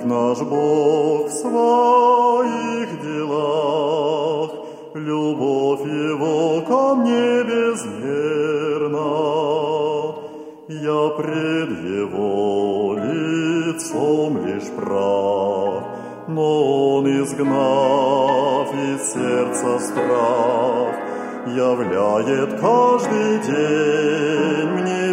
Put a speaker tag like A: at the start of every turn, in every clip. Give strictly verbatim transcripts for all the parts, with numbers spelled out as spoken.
A: наш Бог в своих делах, любовь Его ко мне безмерна. Я пред Его лицом лишь прав, но Он, изгнав из сердца страх, являет каждый день мне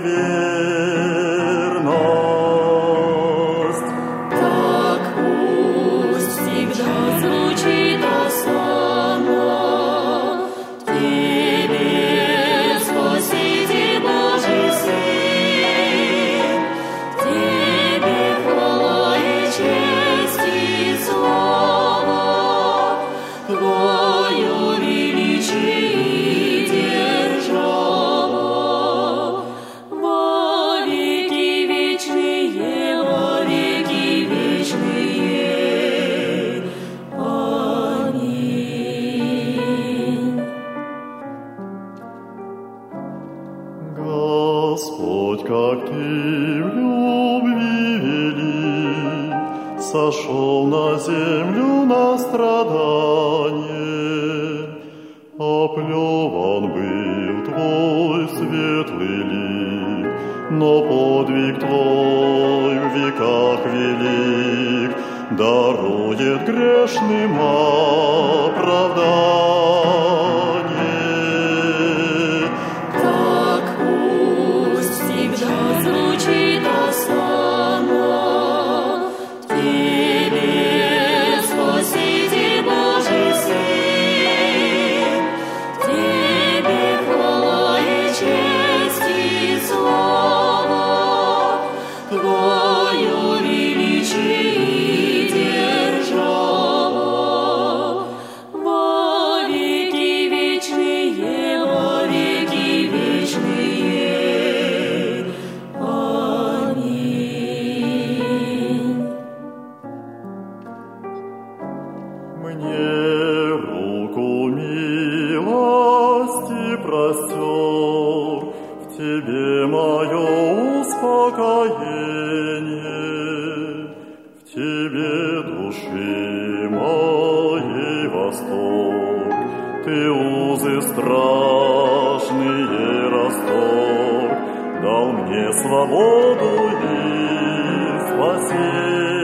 A: верность.
B: Так пусть всегда звучит осанна в Тебе, Спаситель Божий Сын, в Тебе хвала и честь и слава, Твое величие и держава во веки вечные, во веки вечные. Аминь.
A: Господь, как Ты в любви велик, сошел на землю на страдание. Оплеван был Твой светлый лик, но подвиг Твой в веках велик, дарует грешным оправдание.
B: Так пусть всегда звучит осанна в Тебе, Спаситель Божий Сын, в Тебе хвала и честь и слава, Твое величие и держава во веки вечные, во веки вечные. Аминь.
A: Мне руку милости простер, в Тебе мое успокоение, в Тебе души моей восторг, Ты узы страшные расторг, дал мне свободу и спасение.